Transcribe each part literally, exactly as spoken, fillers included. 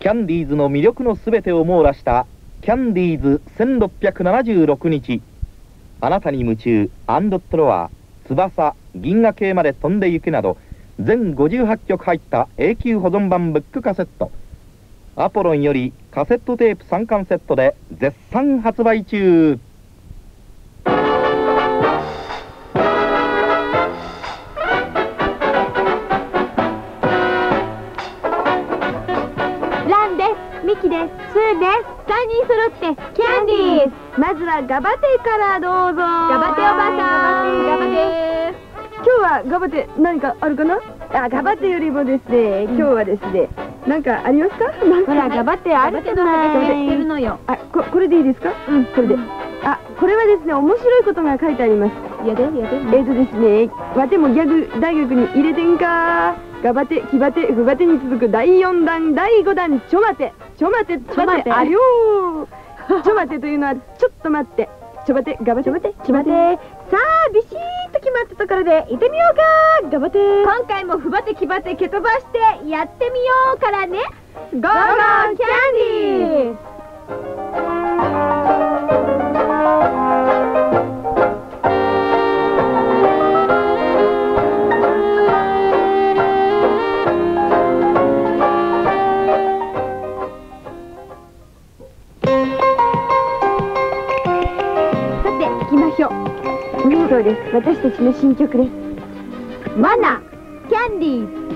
キャンディーズの魅力のすべてを網羅したキャンディーズせんろっぴゃくななじゅうろくにち、あなたに夢中、アンドットロワー、翼、銀河系まで飛んで行くなど全ごじゅうはちきょく入った永久保存版ブックカセット、アポロンよりカセットテープさんかんセットで絶賛発売中。 ランです、ミキです、スーです。さんにん揃ってキャンディーズ。まずはガバテからどうぞ。ガバテおばさん。ガバテ。 今日はガバテ何かあるかな。あ、ガバテよりもですね、今日はですね、なんかありますか。 ほら、ガバテあるけどね、てるのよ。 あ、ここれでいいですか。うん、これで。あ、これはですね、面白いことが書いてあります。 やでやで。 えっとですね、わてもギャグ大学に入れてんか。ガバテ、キバテ、フバテに続くだいよんだん、だいごだん、ちょ待て、ちょ待て、ちょ待て、ありょー。ちょ待てというのは、ちょっと待って。ちょ待て、ガバテ、ちょ待て、ちょ待て。さあ、ビシーッと決まったところで、行ってみようか。ガバテ。 今回もフバテ、キバテ、蹴飛ばして、やってみようからね。ゴーゴーキャンディー。 そうです。私たちの新曲です。 マナキャンディーズ。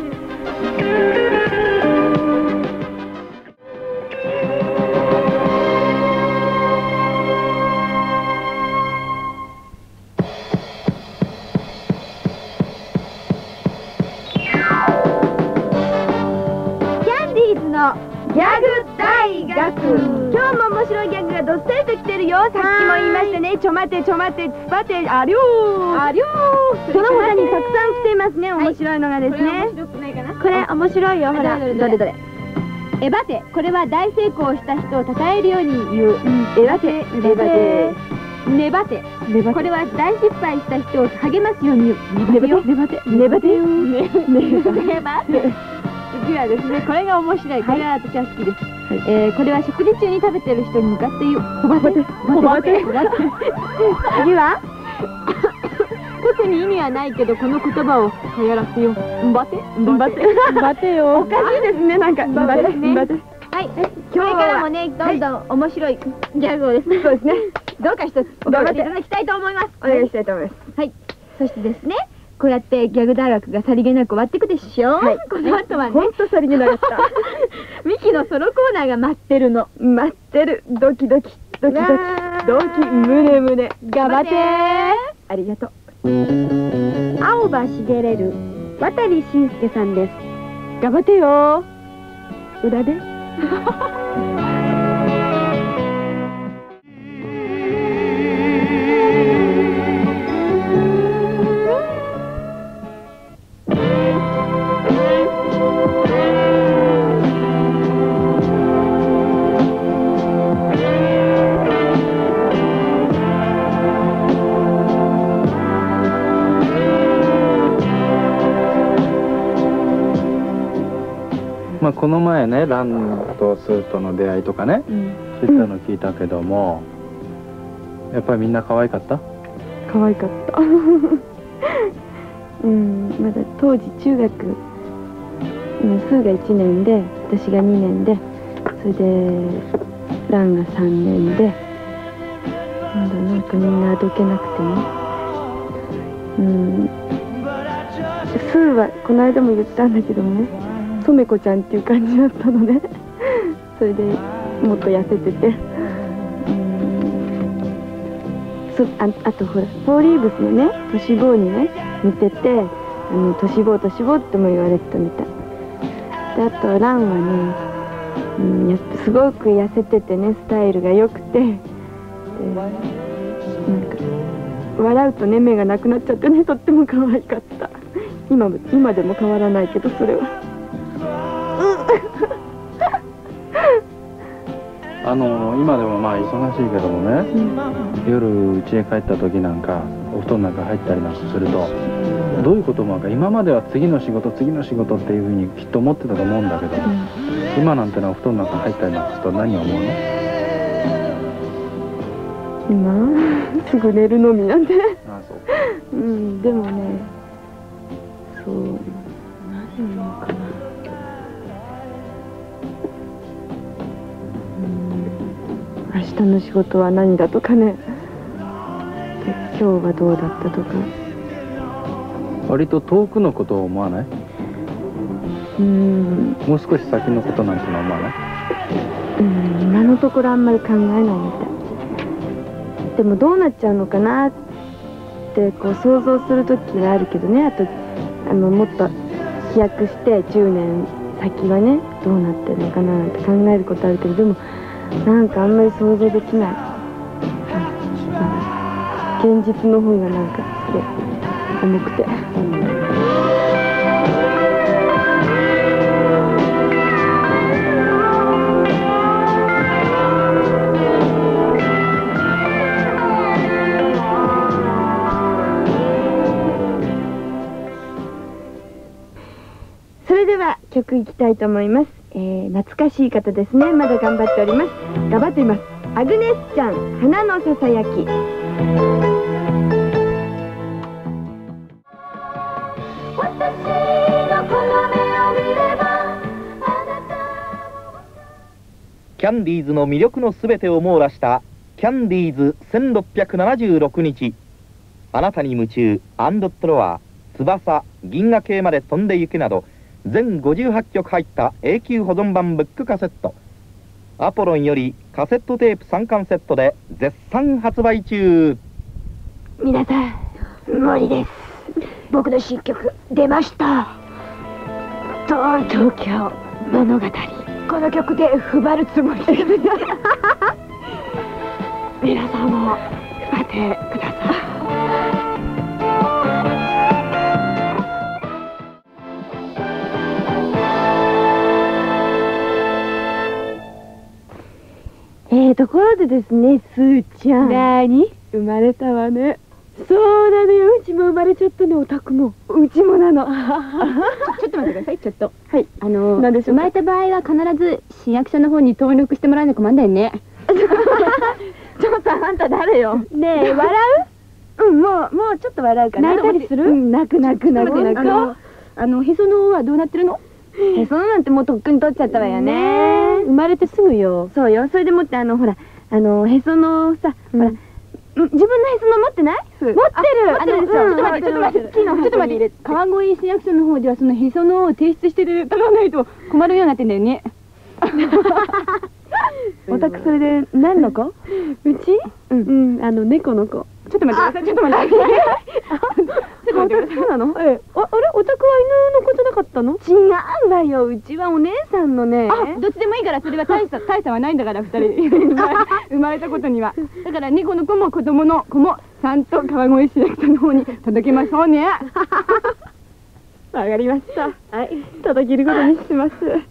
キャンディーズのギャグ大学。今日も面白いギャグがどっさりと来てるよ。さっきも言いましたね。ちょ待てちょ待て、つばて、ありょー。ありょー。その他にたくさん来ていますね。面白いのがですね。これ面白いよ。ほら、どれどれ。エバテ、これは大成功した人を称えるように言う。エバテ、エバテ。ネバテ、これは大失敗した人を励ますように言う。ネバテ、ネバテ、ネバテ、ネバテ。次はですね、これが面白い。これは私は好きです。えー、これは食事中に食べてる人に向かって言う。ほばて、ほばて、ほばて。次は特に意味はないけど、この言葉を流行らせよう。んばて、んばて、んばてよ。おかしいですね、なんか。んばて、んばて。はい、これからもね、どんどん面白いギャグをですね。そうですね。どうか一つ頑張っていただきたいと思います。お願いしたいと思います。はい。そしてですね、こうやってギャグ大学がさりげなく終わっていくでしょ。はい。この後はね、ほんとさりげなかった。ミキのソロコーナーが待ってるの。待ってる。ドキドキ、ドキドキ、ドキ、ムネムネ。頑張ってー。ありがとう。青葉茂れる渡慎介さんです。頑張ってよー。裏で。 まあこの前ね、ランとスーとの出会いとかね、うん、そういったの聞いたけども、うん、やっぱりみんな可愛かった？ 可愛かったうん、まだ当時中学、うん、スーがいちねんで私がにねんで、それでランがさんねんで、まだなんかみんなあどけなくてね、うん、スーはこの間も言ったんだけどもね、とめこちゃんっていう感じだったのねそれでもっと痩せてて、うんそ あ, あとほらフォーリーブスのねトシボーにね似てて、あのトシボートシボーっても言われてたみたいで、あとランはね、うん、やっぱすごく痩せててね、スタイルが良くて、でなんか笑うとね目がなくなっちゃってね、とっても可愛かった。今も今でも変わらないけど、それはあの今でもまあ忙しいけどもね、うん、夜家へ帰った時なんかお布団なんか入ったりなんかするとどういうこともあるか、今までは次の仕事次の仕事っていうふうにきっと思ってたと思うんだけども、うん、今なんてのは布団の中に入ったりなんかすると何を思うの？ 今すぐ寝るのみなんて。 ああ、そう。 うん、でもね、そう何を言うのかな。明日の仕事は何だとかね、今日はどうだったとか。 割と遠くのことを思わない？ うん、 もう少し先のことなんてのは思わない？ うん、今のところあんまり考えないみたい。でもどうなっちゃうのかなってこう想像する時があるけどね。あとあのもっと飛躍してじゅうねん先はねどうなってるのかなって考えることあるけど、でもなんかあんまり想像できない。現実の方がなんかすごい重くて、うん、それでは曲いきたいと思います。えー、懐かしい方ですね。まだ頑張っております。頑張っています。アグネスちゃん、花のささやき。 キャンディーズの魅力のすべてを網羅したキャンディーズせんろっぴゃくななじゅうろくにち、あなたに夢中、アンドットロワー、翼、銀河系まで飛んで行けなど全ごじゅうはちきょく入った永久保存版ブックカセット、アポロンよりカセットテープさんかんセットで絶賛発売中。 皆さん、森です。僕の新曲出ました。東京物語。この曲で踏まるつもりです。皆さんも踏まってください。 えー、ところでですね、すーちゃん。なーに？生まれたわね。そうなのよ、うちも生まれちゃったの、お宅も。うちもなの。 ちょっと待ってください、ちょっと。 はい。 あの、生まれた場合は必ず市役所の方に登録してもらうの困んだよね。 ちょっとあんた誰よ。ねえ、笑う？うん、もう、もうちょっと笑うかな。 泣いたりする？ うん、泣く泣く泣く泣く。 あの、へその緒はどうなってるの？ へその緒なんてもうとっくに取っちゃったわよね。 生まれてすぐよ。 そうよ。それでもって、あの、ほら、あの、へそのさ、ほら、自分のへその持ってない？持ってる。持ってるでしょ。ちょっと待って、ちょっと待って。ちょっと待って。 川越市役所の方ではそのへその緒を提出してもらわないと困るようになってんだよね。 お宅それで何の子？うち？うん、あの猫の子。 ちょっと待ってください。ちょっと待ってください。 本当そうなの？ええ、あ、あれ、お宅は犬の子じゃなかったの？違うわよ、うちはお姉さんのね。 あ、どっちでもいいから、それは大差大差はないんだから、二人生まれたことには。だから猫の子も子供の子もちゃんと川越市役所の方に届けましょうね。 わかりました。はい、届けることにします。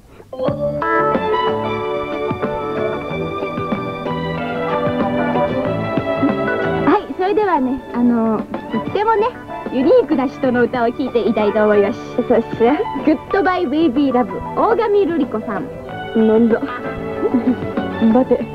はい、それではね、あのとってもねユニークな人の歌を聴いていたいと思います。 そして 「グッドバイベイビーラブ」大神瑠璃子さん。 なんだ。待て。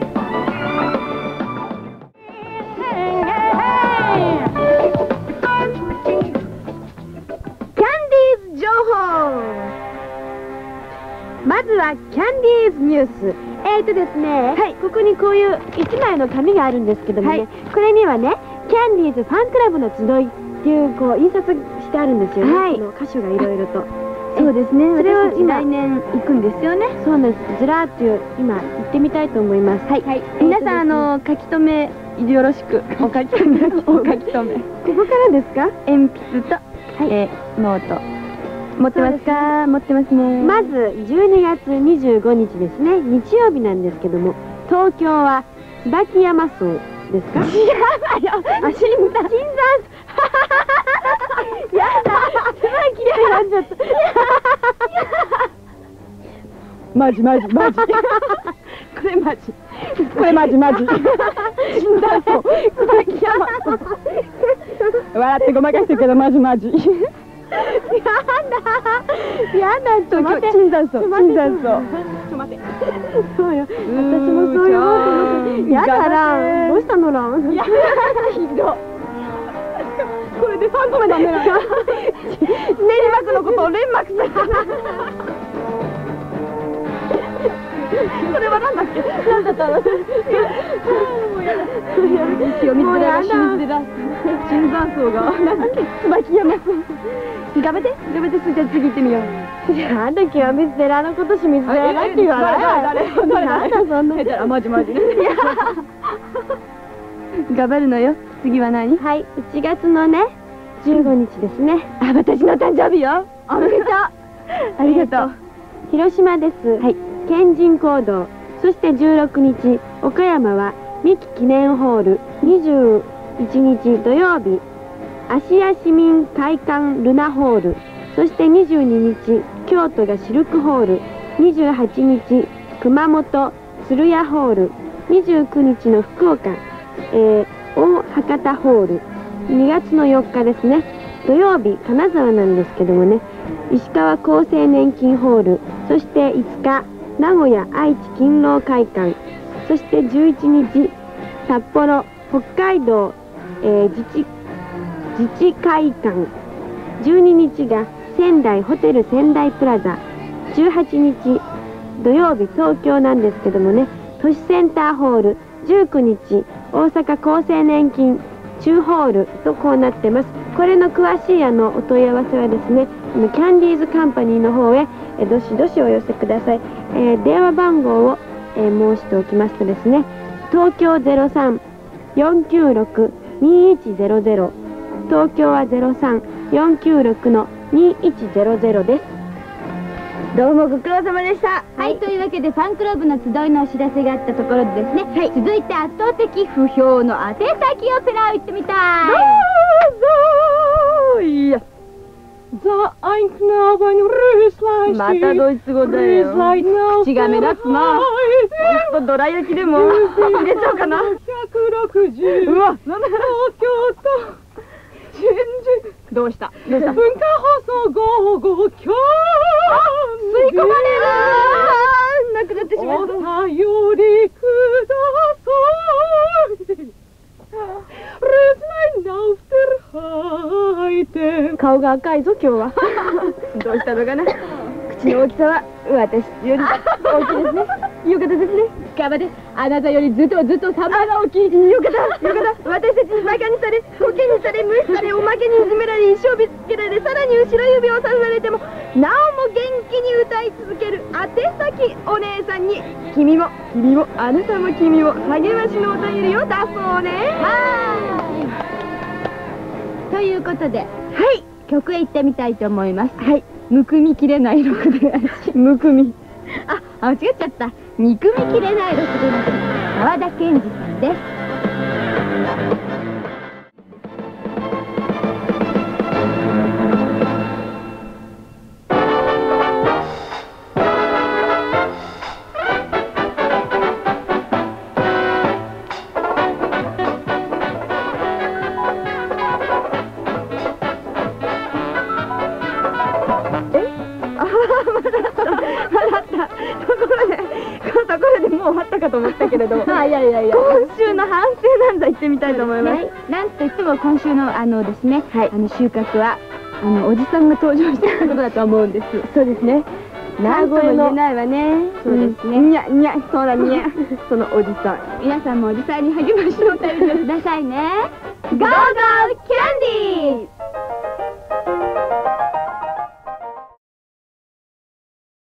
まずはキャンディーズニュース。えーとですね、はい、ここにこういういちまいの紙があるんですけどもね、はい、これにはね、キャンディーズファンクラブの集いっていうこう印刷してあるんですよね。はい、この歌手がいろいろと。そうですね。それを今来年行くんですよね。そうなんです。ずらーっと今行ってみたいと思います。はい。はい、皆さんあの書き留めよろしくお書き留めお書き留め。ここからですか？鉛筆と、はい、えー、ノート。持ってますか？持ってますね。まずじゅうにがつにじゅうごにちですね、日曜日なんですけども、東京は椿山荘ですか？違うわよ。あ、新山。新山。やだ。椿で選んじゃった。マジマジマジ。これマジ。これマジマジ。新山荘。椿山荘。笑ってごまかしてるけどマジマジ。 やだ、ちょっと待って。 椿山荘、椿山荘。 ちょっと待って。 そうよ。私もそうよ。やだらん。どうしたのらん。 いや、ひどい。これでさんこめダメなの。練馬区のことを連絡する。それはなんだっけ。なんだったの。もうやだ。清水寺が清水寺。椿山荘がなんだっけ。椿山。調べて、調べて、すじゃ次行ってみよう。 なんだ清水寺のこと清水寺だって言わない。 誰誰誰なんだそんな。 誰。マジマジ。頑張るのよ。次は何？ はい、いちがつのね、じゅうごにちですね。 あ、私の誕生日よ。おめでとう。ありがとう。 広島です。はい。県人行動。そしてじゅうろくにち、岡山は三木記念ホール。にじゅういちにち土曜日、芦屋市民会館ルナホール。そしてにじゅうににち、京都がシルクホール。にじゅうはちにち、熊本鶴屋ホール。にじゅうくにちの福岡、えー、大博多ホール。にがつのよっかですね、土曜日、金沢なんですけどもね、石川厚生年金ホール。そしていつか、名古屋愛知勤労会館。そしてじゅういちにち、札幌北海道、えー、自治自治会館。じゅうににちが仙台ホテル仙台プラザ。じゅうはちにち土曜日、東京なんですけどもね、都市センターホール。じゅうくにち大阪厚生年金中ホールとこうなってます。これの詳しいあのお問い合わせはですね、あのキャンディーズカンパニーの方へえどしどしお寄せください。えー、電話番号を、えー、申しておきますとですね、東京 ゼロさん よんきゅうろく にいちゼロゼロ、東京は ゼロさん よんきゅうろく にいちゼロゼロです。 どうもご苦労様でした。 はい、というわけでファンクラブの集いのお知らせがあったところでですね、はい、続いて圧倒的不評の宛先をペラを言ってみたい。 どうぞ。いや。ザ・アインクナーバニュルスライス。またドイツ語だよ。口が目立つな。ほんとどら焼きでも入れちゃおうかな。ひゃくろくじゅう。うわ、なんだ。東京と新宿。どうした？どうした？文化放送ゴーゴーキャン。吸い込まれる。なくなってしまう。お便りください。顔が赤いぞ今日は。どうしたのかな。口の大きさは私より大きいですね。よかったですね。 かばであなたよりずっとずっとさんばいが大きい。 よかったよかった。私たちにバカにされ、コケにされ、無視され、おまけにいじめられ、一生びつけられ、さらに後ろ指をさされてもなおも元気に歌い続ける宛先お姉さんに、君も君もあなたも君も励ましのお便りを出そうね。 はい。ということで、はい、曲へ行ってみたいと思います。 はい。 むくみきれないろくで足。 むくみ。 あ、間違っちゃった。憎みきれないろくでなし。沢田研二さんです。 と思ったけれども、 あ、いやいやいや、 今週の反省なんざ言ってみたいと思います。 なんといっても今週のあのですね、あの収穫はあのおじさんが登場したことだと思うんです。 そうですね。 なんとも言えないわね。そうですね。 にゃにゃ、そうだにゃ。そのおじさん。 皆さんもおじさんに励ましのお便りをくださいね。ゴーゴーキャンディー。